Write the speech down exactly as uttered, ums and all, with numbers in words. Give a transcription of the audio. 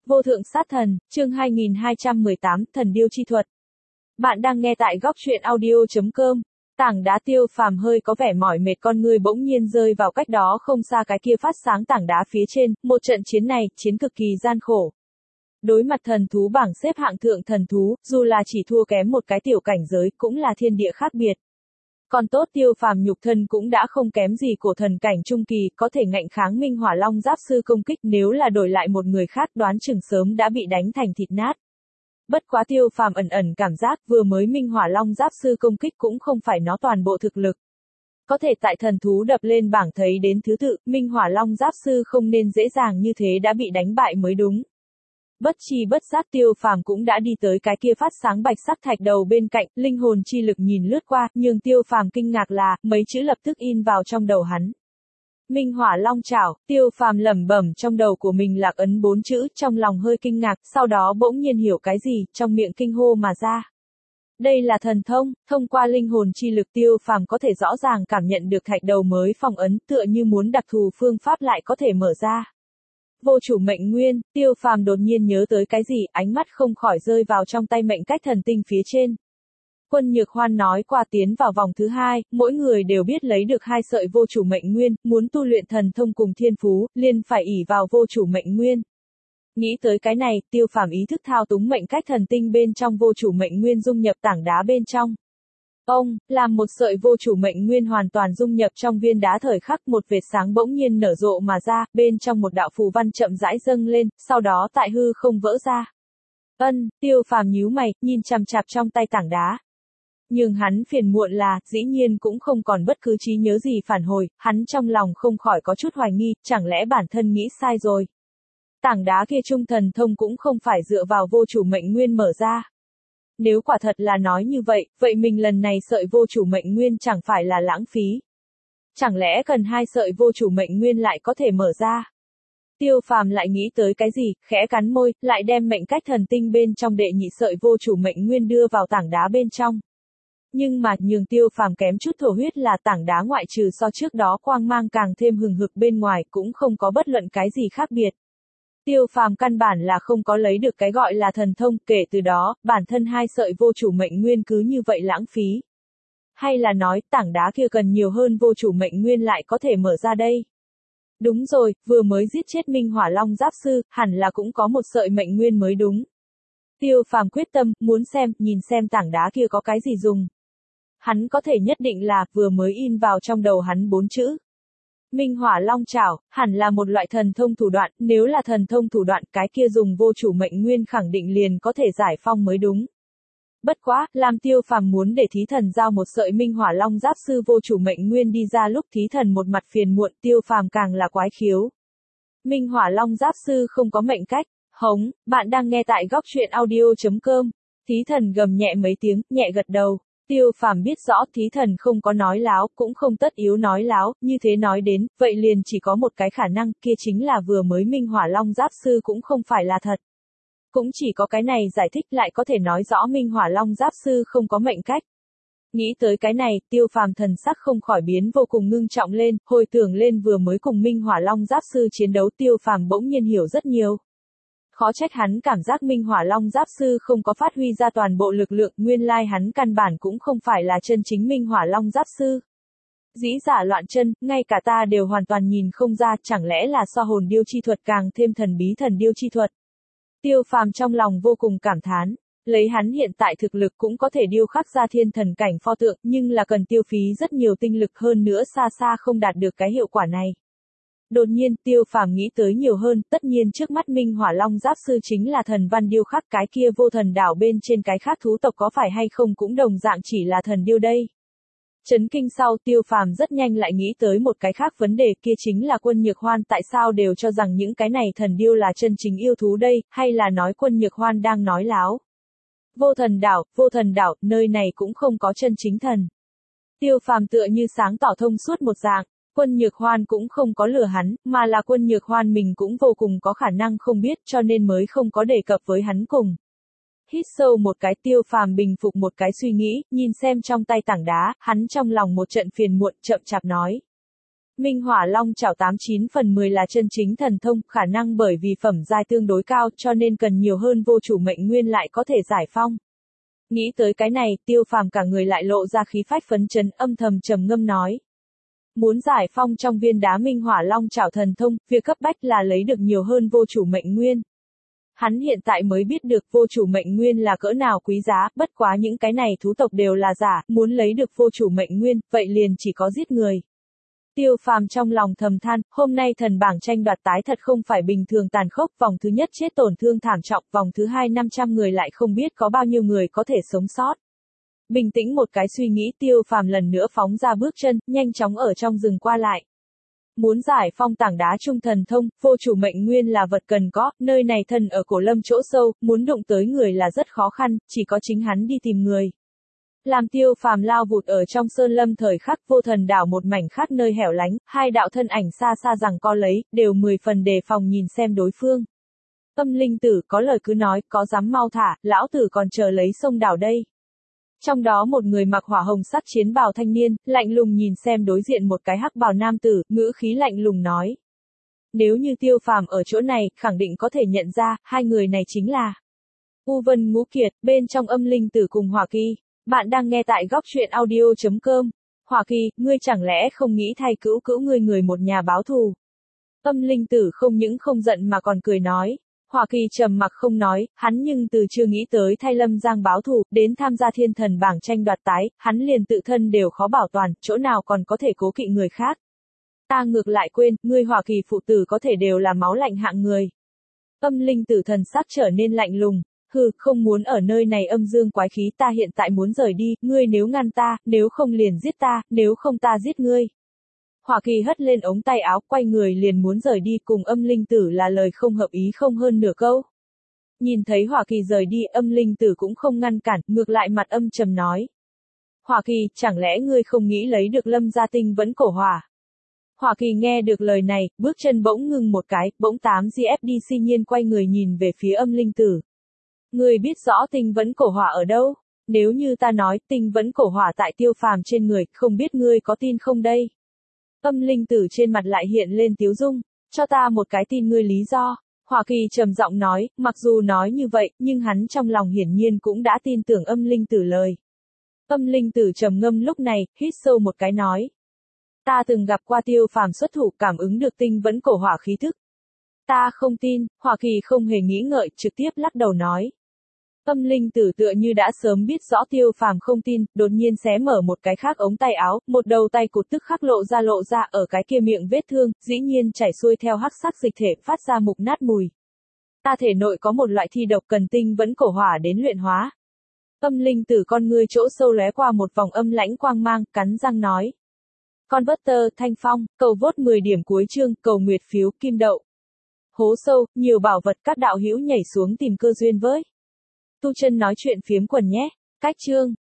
Vô thượng sát thần, chương hai nghìn hai trăm mười tám, thần điêu chi thuật. Bạn đang nghe tại góc truyện audio chấm com. Tảng đá Tiêu Phàm hơi có vẻ mỏi mệt, con người bỗng nhiên rơi vào cách đó không xa cái kia phát sáng tảng đá phía trên, một trận chiến này, chiến cực kỳ gian khổ. Đối mặt thần thú bảng xếp hạng thượng thần thú, dù là chỉ thua kém một cái tiểu cảnh giới, cũng là thiên địa khác biệt. Còn tốt Tiêu Phàm nhục thân cũng đã không kém gì cổ thần cảnh trung kỳ, có thể ngạnh kháng Minh Hỏa Long Giáp Sư công kích, nếu là đổi lại một người khác đoán chừng sớm đã bị đánh thành thịt nát. Bất quá Tiêu Phàm ẩn ẩn cảm giác vừa mới Minh Hỏa Long Giáp Sư công kích cũng không phải nó toàn bộ thực lực. Có thể tại thần thú đập lên bảng thấy đến thứ tự, Minh Hỏa Long Giáp Sư không nên dễ dàng như thế đã bị đánh bại mới đúng. Bất chi bất giác Tiêu Phàm cũng đã đi tới cái kia phát sáng bạch sắc thạch đầu bên cạnh, linh hồn chi lực nhìn lướt qua, nhưng Tiêu Phàm kinh ngạc là, mấy chữ lập tức in vào trong đầu hắn. Minh Hỏa Long Trảo, Tiêu Phàm lẩm bẩm trong đầu của mình lạc ấn bốn chữ, trong lòng hơi kinh ngạc, sau đó bỗng nhiên hiểu cái gì, trong miệng kinh hô mà ra. Đây là thần thông, thông qua linh hồn chi lực Tiêu Phàm có thể rõ ràng cảm nhận được thạch đầu mới phong ấn, tựa như muốn đặc thù phương pháp lại có thể mở ra. Vô chủ mệnh nguyên, Tiêu Phàm đột nhiên nhớ tới cái gì, ánh mắt không khỏi rơi vào trong tay mệnh cách thần tinh phía trên. Quân Nhược Hoan nói qua tiến vào vòng thứ hai, mỗi người đều biết lấy được hai sợi vô chủ mệnh nguyên, muốn tu luyện thần thông cùng thiên phú, liền phải ỷ vào vô chủ mệnh nguyên. Nghĩ tới cái này, Tiêu Phàm ý thức thao túng mệnh cách thần tinh bên trong vô chủ mệnh nguyên dung nhập tảng đá bên trong. Ông, làm một sợi vô chủ mệnh nguyên hoàn toàn dung nhập trong viên đá, thời khắc một vệt sáng bỗng nhiên nở rộ mà ra, bên trong một đạo phù văn chậm rãi dâng lên, sau đó tại hư không vỡ ra. Ân, Tiêu Phàm nhíu mày, nhìn chằm chằm trong tay tảng đá. Nhưng hắn phiền muộn là, dĩ nhiên cũng không còn bất cứ trí nhớ gì phản hồi, hắn trong lòng không khỏi có chút hoài nghi, chẳng lẽ bản thân nghĩ sai rồi. Tảng đá kia trung thần thông cũng không phải dựa vào vô chủ mệnh nguyên mở ra. Nếu quả thật là nói như vậy, vậy mình lần này sợi vô chủ mệnh nguyên chẳng phải là lãng phí. Chẳng lẽ cần hai sợi vô chủ mệnh nguyên lại có thể mở ra? Tiêu Phàm lại nghĩ tới cái gì, khẽ cắn môi, lại đem mệnh cách thần tinh bên trong đệ nhị sợi vô chủ mệnh nguyên đưa vào tảng đá bên trong. Nhưng mà, nhường Tiêu Phàm kém chút thổ huyết là tảng đá ngoại trừ so trước đó quang mang càng thêm hừng hực bên ngoài cũng không có bất luận cái gì khác biệt. Tiêu Phàm căn bản là không có lấy được cái gọi là thần thông, kể từ đó, bản thân hai sợi vô chủ mệnh nguyên cứ như vậy lãng phí. Hay là nói, tảng đá kia cần nhiều hơn vô chủ mệnh nguyên lại có thể mở ra đây? Đúng rồi, vừa mới giết chết Minh Hỏa Long Giáp Sư, hẳn là cũng có một sợi mệnh nguyên mới đúng. Tiêu Phàm quyết tâm, muốn xem, nhìn xem tảng đá kia có cái gì dùng. Hắn có thể nhất định là, vừa mới in vào trong đầu hắn bốn chữ. Minh Hỏa Long Trảo, hẳn là một loại thần thông thủ đoạn, nếu là thần thông thủ đoạn, cái kia dùng vô chủ mệnh nguyên khẳng định liền có thể giải phong mới đúng. Bất quá, làm Tiêu Phàm muốn để thí thần giao một sợi Minh Hỏa Long Giáp Sư vô chủ mệnh nguyên đi ra lúc thí thần một mặt phiền muộn, Tiêu Phàm càng là quái khiếu. Minh Hỏa Long Giáp Sư không có mệnh cách. Hống, bạn đang nghe tại góc truyện audio chấm com. Thí thần gầm nhẹ mấy tiếng, nhẹ gật đầu. Tiêu Phàm biết rõ thí thần không có nói láo, cũng không tất yếu nói láo, như thế nói đến, vậy liền chỉ có một cái khả năng, kia chính là vừa mới Minh Hỏa Long Giáp Sư cũng không phải là thật. Cũng chỉ có cái này giải thích lại có thể nói rõ Minh Hỏa Long Giáp Sư không có mệnh cách. Nghĩ tới cái này, Tiêu Phàm thần sắc không khỏi biến vô cùng ngưng trọng lên, hồi tưởng lên vừa mới cùng Minh Hỏa Long Giáp Sư chiến đấu, Tiêu Phàm bỗng nhiên hiểu rất nhiều. Khó trách hắn cảm giác Minh Hỏa Long Giáp Sư không có phát huy ra toàn bộ lực lượng, nguyên lai hắn căn bản cũng không phải là chân chính Minh Hỏa Long Giáp Sư. Dĩ giả loạn chân, ngay cả ta đều hoàn toàn nhìn không ra, chẳng lẽ là so hồn điêu chi thuật càng thêm thần bí thần điêu chi thuật. Tiêu Phàm trong lòng vô cùng cảm thán, lấy hắn hiện tại thực lực cũng có thể điêu khắc ra thiên thần cảnh pho tượng, nhưng là cần tiêu phí rất nhiều tinh lực, hơn nữa xa xa không đạt được cái hiệu quả này. Đột nhiên, Tiêu Phàm nghĩ tới nhiều hơn, tất nhiên trước mắt Minh Hỏa Long Giáp Sư chính là thần văn điêu khắc, cái kia vô thần đảo bên trên cái khác thú tộc có phải hay không cũng đồng dạng chỉ là thần điêu đây. Chấn kinh sau, Tiêu Phàm rất nhanh lại nghĩ tới một cái khác vấn đề, kia chính là Quân Nhược Hoan tại sao đều cho rằng những cái này thần điêu là chân chính yêu thú đây, hay là nói Quân Nhược Hoan đang nói láo. Vô thần đảo, vô thần đảo, nơi này cũng không có chân chính thần. Tiêu Phàm tựa như sáng tỏ thông suốt một dạng. Quân Nhược Hoan cũng không có lừa hắn, mà là Quân Nhược Hoan mình cũng vô cùng có khả năng không biết, cho nên mới không có đề cập với hắn cùng. Hít sâu một cái, Tiêu Phàm bình phục một cái suy nghĩ, nhìn xem trong tay tảng đá, hắn trong lòng một trận phiền muộn, chậm chạp nói. Minh Hỏa Long Chảo tám chín phần mười là chân chính thần thông, khả năng bởi vì phẩm giai tương đối cao cho nên cần nhiều hơn vô chủ mệnh nguyên lại có thể giải phong. Nghĩ tới cái này, Tiêu Phàm cả người lại lộ ra khí phách phấn chấn, âm thầm trầm ngâm nói. Muốn giải phong trong viên đá Minh Hỏa Long Chảo thần thông, việc cấp bách là lấy được nhiều hơn vô chủ mệnh nguyên. Hắn hiện tại mới biết được vô chủ mệnh nguyên là cỡ nào quý giá, bất quá những cái này thú tộc đều là giả, muốn lấy được vô chủ mệnh nguyên, vậy liền chỉ có giết người. Tiêu Phàm trong lòng thầm than, hôm nay thần bảng tranh đoạt tái thật không phải bình thường tàn khốc, vòng thứ nhất chết tổn thương thảm trọng, vòng thứ hai năm trăm người lại không biết có bao nhiêu người có thể sống sót. Bình tĩnh một cái suy nghĩ, Tiêu Phàm lần nữa phóng ra bước chân, nhanh chóng ở trong rừng qua lại. Muốn giải phong tảng đá trung thần thông, vô chủ mệnh nguyên là vật cần có, nơi này thần ở cổ lâm chỗ sâu, muốn đụng tới người là rất khó khăn, chỉ có chính hắn đi tìm người. Làm Tiêu Phàm lao vụt ở trong sơn lâm thời khắc, vô thần đảo một mảnh khác nơi hẻo lánh, hai đạo thân ảnh xa xa rằng co lấy, đều mười phần đề phòng nhìn xem đối phương. Âm linh tử có lời cứ nói, có dám mau thả, lão tử còn chờ lấy sông đảo đây. Trong đó một người mặc hỏa hồng sắc chiến bào thanh niên, lạnh lùng nhìn xem đối diện một cái hắc bào nam tử, ngữ khí lạnh lùng nói. Nếu như Tiêu Phàm ở chỗ này, khẳng định có thể nhận ra, hai người này chính là U Vân Ngũ Kiệt, bên trong âm linh tử cùng Hỏa Kỳ. Bạn đang nghe tại góc truyện audio chấm com. Hỏa Kỳ, ngươi chẳng lẽ không nghĩ thay cữu cữu ngươi người một nhà báo thù? Âm linh tử không những không giận mà còn cười nói. Hỏa Kỳ trầm mặc không nói, hắn nhưng từ chưa nghĩ tới thay Lâm Giang báo thù, đến tham gia thiên thần bảng tranh đoạt tái, hắn liền tự thân đều khó bảo toàn, chỗ nào còn có thể cố kỵ người khác. Ta ngược lại quên, ngươi Hỏa Kỳ phụ tử có thể đều là máu lạnh hạng người. Âm linh tử thần sắc trở nên lạnh lùng. Hừ, không muốn ở nơi này âm dương quái khí, ta hiện tại muốn rời đi, ngươi nếu ngăn ta, nếu không liền giết ta, nếu không ta giết ngươi. Hỏa Kỳ hất lên ống tay áo, quay người liền muốn rời đi, cùng âm linh tử là lời không hợp ý không hơn nửa câu. Nhìn thấy Hỏa Kỳ rời đi, âm linh tử cũng không ngăn cản, ngược lại mặt âm trầm nói. Hỏa Kỳ, chẳng lẽ ngươi không nghĩ lấy được Lâm gia tinh vẫn cổ hỏa? Hỏa Kỳ nghe được lời này, bước chân bỗng ngừng một cái, bỗng tám giê ép đê xê nhiên quay người nhìn về phía âm linh tử. Ngươi biết rõ tinh vẫn cổ hỏa ở đâu? Nếu như ta nói tinh vẫn cổ hỏa tại Tiêu Phàm trên người, không biết ngươi có tin không đây? Âm linh tử trên mặt lại hiện lên tiếu dung, cho ta một cái tin ngươi lý do. Hỏa Kỳ trầm giọng nói, mặc dù nói như vậy, nhưng hắn trong lòng hiển nhiên cũng đã tin tưởng âm linh tử lời. Âm linh tử trầm ngâm lúc này, hít sâu một cái nói. Ta từng gặp qua Tiêu Phàm xuất thủ, cảm ứng được tinh vẫn cổ hỏa khí thức. Ta không tin, Hỏa Kỳ không hề nghĩ ngợi, trực tiếp lắc đầu nói. Âm linh tử tựa như đã sớm biết rõ Tiêu Phàm không tin, đột nhiên xé mở một cái khác ống tay áo, một đầu tay cụt tức khắc lộ ra lộ ra ở cái kia miệng vết thương, dĩ nhiên chảy xuôi theo hắc sắc dịch thể, phát ra mục nát mùi. Ta thể nội có một loại thi độc cần tinh vẫn cổ hỏa đến luyện hóa. Âm linh tử con ngươi chỗ sâu lóe qua một vòng âm lãnh quang mang, cắn răng nói. Con Butter, Thanh Phong, cầu vote mười điểm cuối chương, cầu nguyệt phiếu, kim đậu. Hố sâu, nhiều bảo vật, các đạo hữu nhảy xuống tìm cơ duyên với. Tu Chân nói chuyện phiếm quần nhé. Cách chương